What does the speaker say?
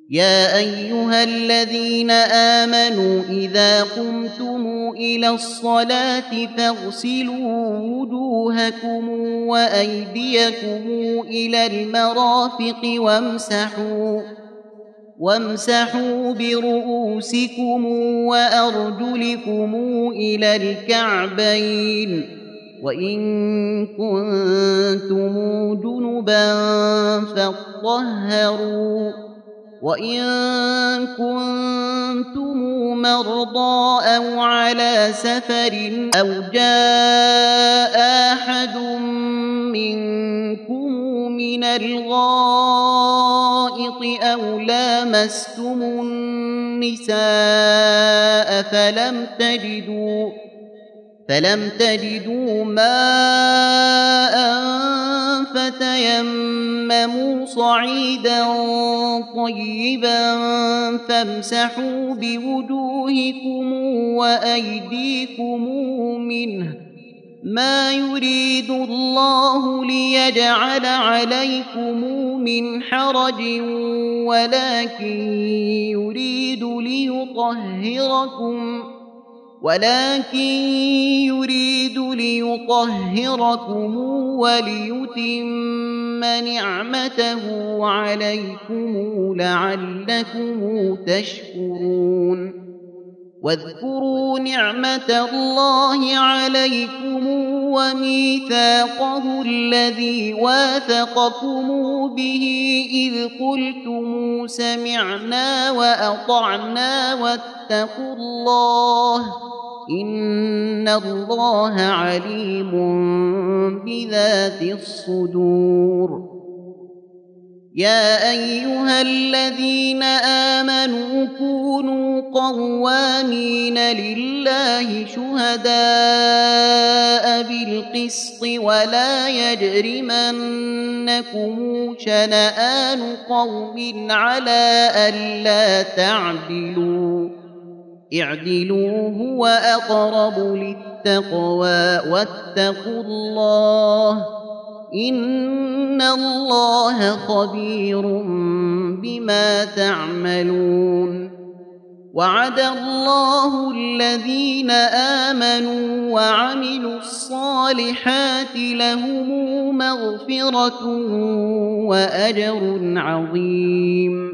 يا أيها الذين آمنوا إذا قمتم إلى الصلاة فاغسلوا وجوهكم وأيديكم إلى المرافق وامسحوا برؤوسكم وأرجلكم إلى الكعبين وإن كنتم جنبا فاطهروا وإن كنتم مرضى أو على سفر أو جاء أحد منكم من الغائط أو لامستم النساء فلم تجدوا ماء فتيمموا صعيدا طيبا فامسحوا بوجوهكم وأيديكم منه ما يريد الله ليجعل عليكم من حرج ولكن يريد ليطهركم وليتم نعمته عليكم لعلكم تشكرون واذكروا نعمة الله عليكم وميثاقه الذي واثقكم به إذ قلتم سمعنا وأطعنا واتقوا الله إن الله عليم بذات الصدور يا أيها الذين آمنوا كونوا قوامين لله شهداء بالقسط ولا يجرمنكم شنآن قوم على ألا تعدلوا اعدلوا هو أقرب للتقوى واتقوا الله إن الله خبير بما تعملون وعد الله الذين آمنوا وعملوا الصالحات لهم مغفرة وأجر عظيم